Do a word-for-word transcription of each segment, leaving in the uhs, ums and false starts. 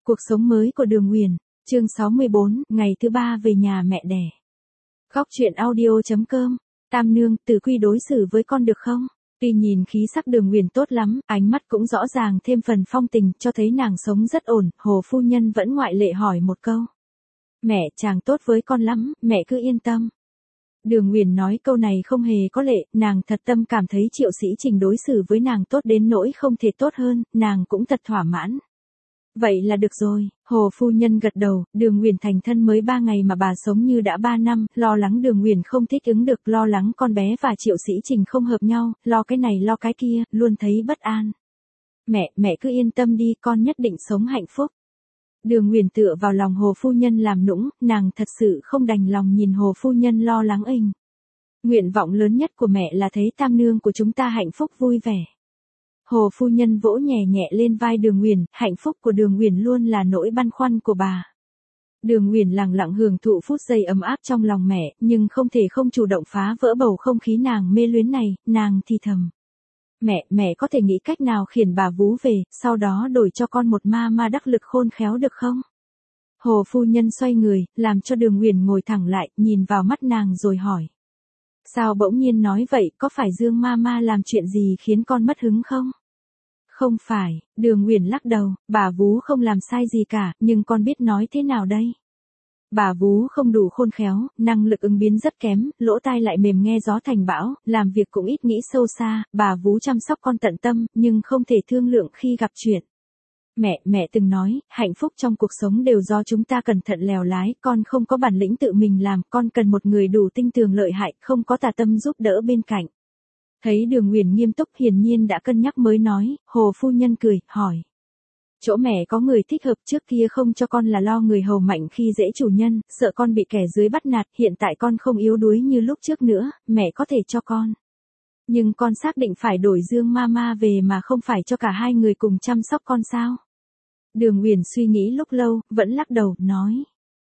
Cuộc sống mới của Đường Nguyền, chương sáu mươi bốn, ngày thứ ba về nhà mẹ đẻ. Góc truyện audio chấm com, Tam nương, Từ Quy đối xử với con được không? Tuy nhìn khí sắc Đường Nguyền tốt lắm, ánh mắt cũng rõ ràng thêm phần phong tình, cho thấy nàng sống rất ổn, Hồ phu nhân vẫn ngoại lệ hỏi một câu. Mẹ, chàng tốt với con lắm, mẹ cứ yên tâm. Đường Nguyền nói câu này không hề có lệ, nàng thật tâm cảm thấy Triệu Sĩ Trình đối xử với nàng tốt đến nỗi không thể tốt hơn, nàng cũng thật thỏa mãn. Vậy là được rồi, Hồ phu nhân gật đầu, Đường Nguyền thành thân mới ba ngày mà bà sống như đã ba năm, lo lắng Đường Nguyền không thích ứng được, lo lắng con bé và Triệu Sĩ Trình không hợp nhau, lo cái này lo cái kia, luôn thấy bất an. Mẹ, mẹ cứ yên tâm đi, con nhất định sống hạnh phúc. Đường Nguyền tựa vào lòng Hồ phu nhân làm nũng, nàng thật sự không đành lòng nhìn Hồ phu nhân lo lắng inh. Nguyện vọng lớn nhất của mẹ là thấy tam nương của chúng ta hạnh phúc vui vẻ. Hồ phu nhân vỗ nhẹ nhẹ lên vai Đường Nguyền, hạnh phúc của Đường Nguyền luôn là nỗi băn khoăn của bà. Đường Nguyền lặng lặng hưởng thụ phút giây ấm áp trong lòng mẹ, nhưng không thể không chủ động phá vỡ bầu không khí nàng mê luyến này, nàng thì thầm. Mẹ, mẹ có thể nghĩ cách nào khiển bà vú về, sau đó đổi cho con một ma ma đắc lực khôn khéo được không? Hồ phu nhân xoay người, làm cho Đường Nguyền ngồi thẳng lại, nhìn vào mắt nàng rồi hỏi. Sao bỗng nhiên nói vậy, có phải Dương ma ma làm chuyện gì khiến con mất hứng không? Không phải, Đường Nguyền lắc đầu, bà vú không làm sai gì cả, nhưng con biết nói thế nào đây? Bà vú không đủ khôn khéo, năng lực ứng biến rất kém, lỗ tai lại mềm nghe gió thành bão, làm việc cũng ít nghĩ sâu xa, bà vú chăm sóc con tận tâm, nhưng không thể thương lượng khi gặp chuyện. Mẹ, mẹ từng nói, hạnh phúc trong cuộc sống đều do chúng ta cẩn thận lèo lái, con không có bản lĩnh tự mình làm, con cần một người đủ tinh tường lợi hại, không có tà tâm giúp đỡ bên cạnh. Thấy Đường Nguyền nghiêm túc hiển nhiên đã cân nhắc mới nói, Hồ phu nhân cười, hỏi. Chỗ mẹ có người thích hợp, trước kia không cho con là lo người hầu mạnh khi dễ chủ nhân, sợ con bị kẻ dưới bắt nạt, hiện tại con không yếu đuối như lúc trước nữa, mẹ có thể cho con. Nhưng con xác định phải đổi Dương ma ma về mà không phải cho cả hai người cùng chăm sóc con sao? Đường Nguyền suy nghĩ lúc lâu, vẫn lắc đầu, nói.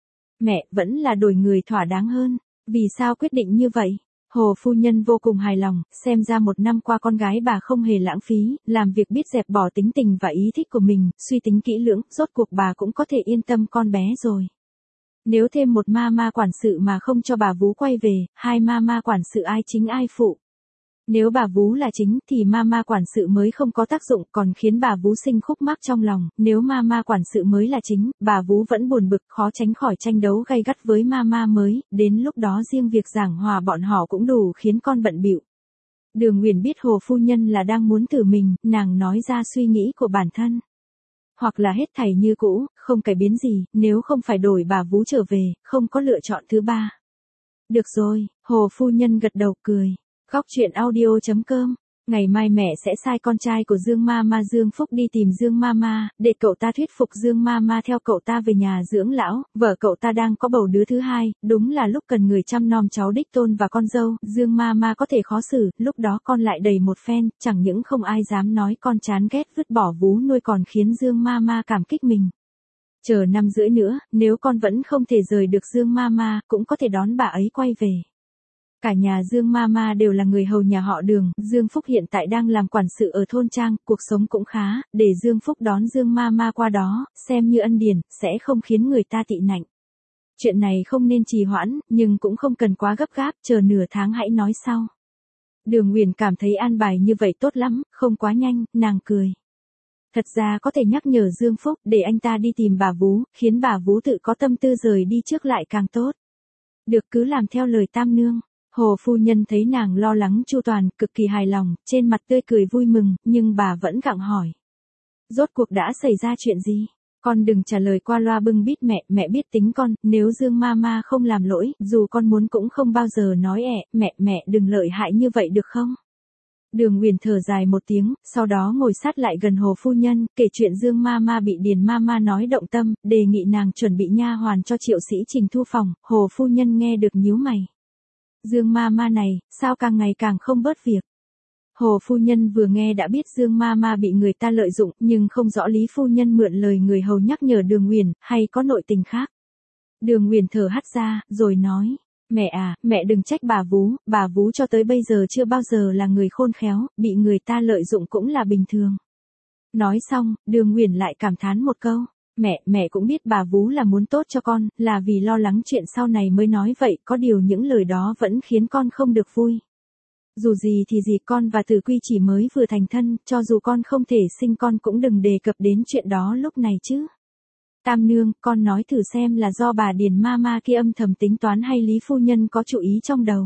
Mẹ, vẫn là đổi người thỏa đáng hơn. Vì sao quyết định như vậy? Hồ phu nhân vô cùng hài lòng, xem ra một năm qua con gái bà không hề lãng phí, làm việc biết dẹp bỏ tính tình và ý thích của mình, suy tính kỹ lưỡng, rốt cuộc bà cũng có thể yên tâm con bé rồi. Nếu thêm một ma ma quản sự mà không cho bà vú quay về, hai ma ma quản sự ai chính ai phụ. Nếu bà vú là chính thì ma ma quản sự mới không có tác dụng, còn khiến bà vú sinh khúc mắc trong lòng, nếu ma ma quản sự mới là chính, bà vú vẫn buồn bực, khó tránh khỏi tranh đấu gay gắt với ma ma mới, đến lúc đó riêng việc giảng hòa bọn họ cũng đủ khiến con bận bịu. Đường Nguyền biết Hồ phu nhân là đang muốn thử mình, nàng nói ra suy nghĩ của bản thân. Hoặc là hết thảy như cũ, không cải biến gì, nếu không phải đổi bà vú trở về, không có lựa chọn thứ ba. Được rồi, Hồ phu nhân gật đầu cười. Góc truyện audio chấm com, ngày mai mẹ sẽ sai con trai của Dương ma ma Dương Phúc đi tìm Dương ma ma, để cậu ta thuyết phục Dương ma ma theo cậu ta về nhà dưỡng lão, vợ cậu ta đang có bầu đứa thứ hai, đúng là lúc cần người chăm nom cháu đích tôn và con dâu, Dương ma ma có thể khó xử, lúc đó con lại đầy một phen, chẳng những không ai dám nói con chán ghét vứt bỏ vú nuôi còn khiến Dương ma ma cảm kích mình. Chờ năm rưỡi nữa, nếu con vẫn không thể rời được Dương ma ma, cũng có thể đón bà ấy quay về. Cả nhà Dương ma ma đều là người hầu nhà họ Đường, Dương Phúc hiện tại đang làm quản sự ở thôn trang, cuộc sống cũng khá, để Dương Phúc đón Dương ma ma qua đó, xem như ân điển, sẽ không khiến người ta tị nạnh. Chuyện này không nên trì hoãn, nhưng cũng không cần quá gấp gáp, chờ nửa tháng hãy nói sau. Đường Nguyền cảm thấy an bài như vậy tốt lắm, không quá nhanh, nàng cười. Thật ra có thể nhắc nhở Dương Phúc để anh ta đi tìm bà vú, khiến bà vú tự có tâm tư rời đi trước lại càng tốt. Được, cứ làm theo lời tam nương. Hồ phu nhân thấy nàng lo lắng chu toàn, cực kỳ hài lòng, trên mặt tươi cười vui mừng, nhưng bà vẫn gặng hỏi. Rốt cuộc đã xảy ra chuyện gì? Con đừng trả lời qua loa bưng bít mẹ, mẹ biết tính con, nếu Dương ma ma không làm lỗi, dù con muốn cũng không bao giờ nói ẹ, mẹ, mẹ đừng lợi hại như vậy được không? Đường Nguyền thở dài một tiếng, sau đó ngồi sát lại gần Hồ phu nhân, kể chuyện Dương ma ma bị Điền ma ma nói động tâm, đề nghị nàng chuẩn bị nha hoàn cho Triệu Sĩ Trình thu phòng, Hồ phu nhân nghe được nhíu mày. Dương ma ma này, sao càng ngày càng không bớt việc. Hồ phu nhân vừa nghe đã biết Dương ma ma bị người ta lợi dụng, nhưng không rõ Lý phu nhân mượn lời người hầu nhắc nhở Đường Nguyền, hay có nội tình khác. Đường Nguyền thở hắt ra, rồi nói, mẹ à, mẹ đừng trách bà vú, bà vú cho tới bây giờ chưa bao giờ là người khôn khéo, bị người ta lợi dụng cũng là bình thường. Nói xong, Đường Nguyền lại cảm thán một câu. Mẹ, mẹ cũng biết bà Vú là muốn tốt cho con, là vì lo lắng chuyện sau này mới nói vậy, có điều những lời đó vẫn khiến con không được vui. Dù gì thì gì con và Từ Quy chỉ mới vừa thành thân, cho dù con không thể sinh con cũng đừng đề cập đến chuyện đó lúc này chứ. Tam nương, con nói thử xem là do bà Điền ma ma kia âm thầm tính toán hay Lý phu nhân có chủ ý trong đầu.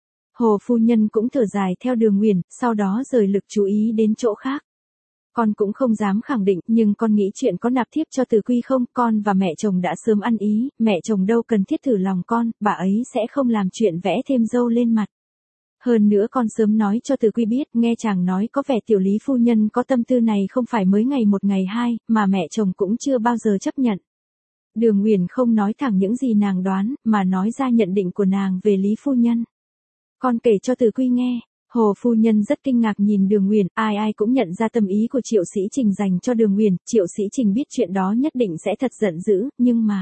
Hồ phu nhân cũng thở dài theo Đường Nguyền, sau đó rời lực chú ý đến chỗ khác. Con cũng không dám khẳng định, nhưng con nghĩ chuyện có nạp thiếp cho Từ Quy không, con và mẹ chồng đã sớm ăn ý, mẹ chồng đâu cần thiết thử lòng con, bà ấy sẽ không làm chuyện vẽ thêm dâu lên mặt. Hơn nữa con sớm nói cho Từ Quy biết, nghe chàng nói có vẻ tiểu Lý phu nhân có tâm tư này không phải mới ngày một ngày hai, mà mẹ chồng cũng chưa bao giờ chấp nhận. Đường Nguyền không nói thẳng những gì nàng đoán, mà nói ra nhận định của nàng về Lý phu nhân. Con kể cho Từ Quy nghe. Hồ phu nhân rất kinh ngạc nhìn Đường Nguyền, ai ai cũng nhận ra tâm ý của Triệu Sĩ Trình dành cho Đường Nguyền, Triệu Sĩ Trình biết chuyện đó nhất định sẽ thật giận dữ, nhưng mà...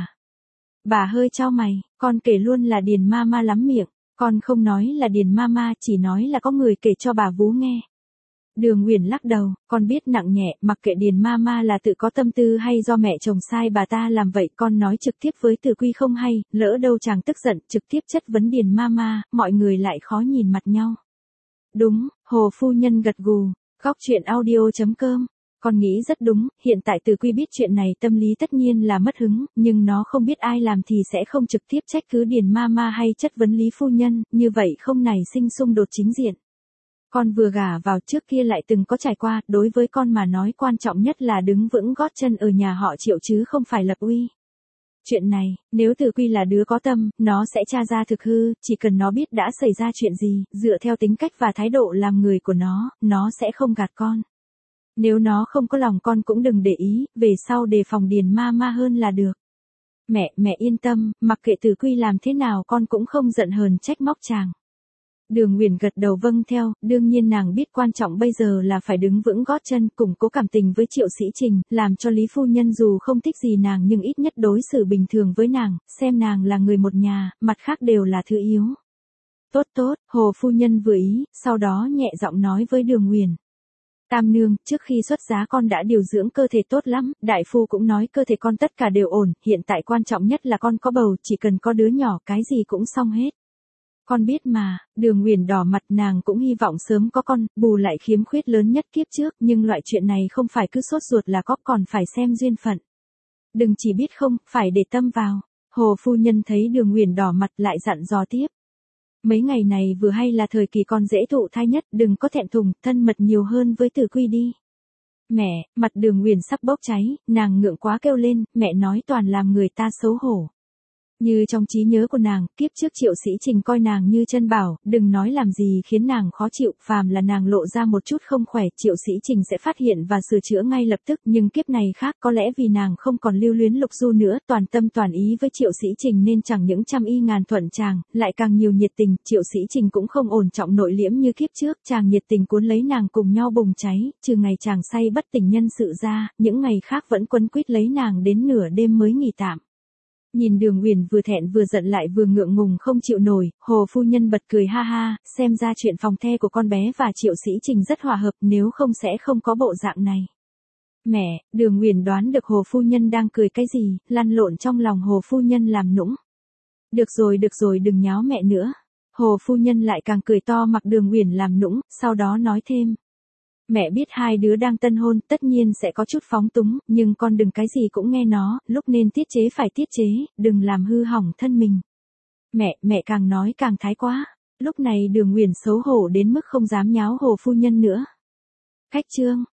Bà hơi chau mày, con kể luôn là Điền ma ma lắm miệng, con không nói là Điền ma ma, chỉ nói là có người kể cho bà Vú nghe. Đường Nguyền lắc đầu, con biết nặng nhẹ, mặc kệ Điền ma ma là tự có tâm tư hay do mẹ chồng sai bà ta làm vậy, con nói trực tiếp với Từ Quy không hay, lỡ đâu chàng tức giận, trực tiếp chất vấn Điền ma ma, mọi người lại khó nhìn mặt nhau. Đúng, Hồ phu nhân gật gù, góc truyện audio chấm com. Con nghĩ rất đúng, hiện tại Từ Quy biết chuyện này tâm lý tất nhiên là mất hứng, nhưng nó không biết ai làm thì sẽ không trực tiếp trách cứ Điền ma ma hay chất vấn Lý phu nhân, như vậy không nảy sinh xung đột chính diện. Con vừa gả vào trước kia lại từng có trải qua, đối với con mà nói quan trọng nhất là đứng vững gót chân ở nhà họ Triệu chứ không phải lập uy. Chuyện này, nếu Từ Quy là đứa có tâm, nó sẽ tra ra thực hư, chỉ cần nó biết đã xảy ra chuyện gì, dựa theo tính cách và thái độ làm người của nó, nó sẽ không gạt con. Nếu nó không có lòng con cũng đừng để ý, về sau đề phòng Điền ma ma hơn là được. Mẹ, mẹ yên tâm, mặc kệ Từ Quy làm thế nào con cũng không giận hờn trách móc chàng. Đường Nguyền gật đầu vâng theo, đương nhiên nàng biết quan trọng bây giờ là phải đứng vững gót chân, củng cố cảm tình với Triệu Sĩ Trình, làm cho Lý phu nhân dù không thích gì nàng nhưng ít nhất đối xử bình thường với nàng, xem nàng là người một nhà, mặt khác đều là thứ yếu. Tốt tốt, Hồ phu nhân vừa ý, sau đó nhẹ giọng nói với Đường Nguyền. Tam nương, trước khi xuất giá con đã điều dưỡng cơ thể tốt lắm, đại phu cũng nói cơ thể con tất cả đều ổn, hiện tại quan trọng nhất là con có bầu, chỉ cần có đứa nhỏ cái gì cũng xong hết. Con biết mà, Đường Nguyền đỏ mặt, nàng cũng hy vọng sớm có con, bù lại khiếm khuyết lớn nhất kiếp trước, nhưng loại chuyện này không phải cứ sốt ruột là có, còn phải xem duyên phận. Đừng chỉ biết không, phải để tâm vào. Hồ phu nhân thấy Đường Nguyền đỏ mặt lại dặn dò tiếp. Mấy ngày này vừa hay là thời kỳ con dễ thụ thai nhất, đừng có thẹn thùng, thân mật nhiều hơn với Từ Quy đi. Mẹ, mặt Đường Nguyền sắp bốc cháy, nàng ngượng quá kêu lên, mẹ nói toàn làm người ta xấu hổ. Như trong trí nhớ của nàng, kiếp trước Triệu Sĩ Trình coi nàng như chân bảo, đừng nói làm gì khiến nàng khó chịu, phàm là nàng lộ ra một chút không khỏe, Triệu Sĩ Trình sẽ phát hiện và sửa chữa ngay lập tức, nhưng kiếp này khác, có lẽ vì nàng không còn lưu luyến Lục Du nữa, toàn tâm toàn ý với Triệu Sĩ Trình nên chẳng những trăm y ngàn thuận chàng, lại càng nhiều nhiệt tình, Triệu Sĩ Trình cũng không ổn trọng nội liễm như kiếp trước, chàng nhiệt tình cuốn lấy nàng cùng nhau bùng cháy, trừ ngày chàng say bất tỉnh nhân sự ra, những ngày khác vẫn quấn quýt lấy nàng đến nửa đêm mới nghỉ tạm. Nhìn Đường Nguyền vừa thẹn vừa giận lại vừa ngượng ngùng không chịu nổi, Hồ phu nhân bật cười ha ha, xem ra chuyện phòng the của con bé và Triệu Sĩ Trình rất hòa hợp, nếu không sẽ không có bộ dạng này. Mẹ, Đường Nguyền đoán được Hồ phu nhân đang cười cái gì, lăn lộn trong lòng Hồ phu nhân làm nũng. Được rồi được rồi đừng nháo mẹ nữa. Hồ phu nhân lại càng cười to mặc Đường Nguyền làm nũng, sau đó nói thêm. Mẹ biết hai đứa đang tân hôn, tất nhiên sẽ có chút phóng túng, nhưng con đừng cái gì cũng nghe nó, lúc nên tiết chế phải tiết chế, đừng làm hư hỏng thân mình. Mẹ, mẹ càng nói càng thái quá. Lúc này Đường Nguyền xấu hổ đến mức không dám nháo Hồ phu nhân nữa. Khách trương,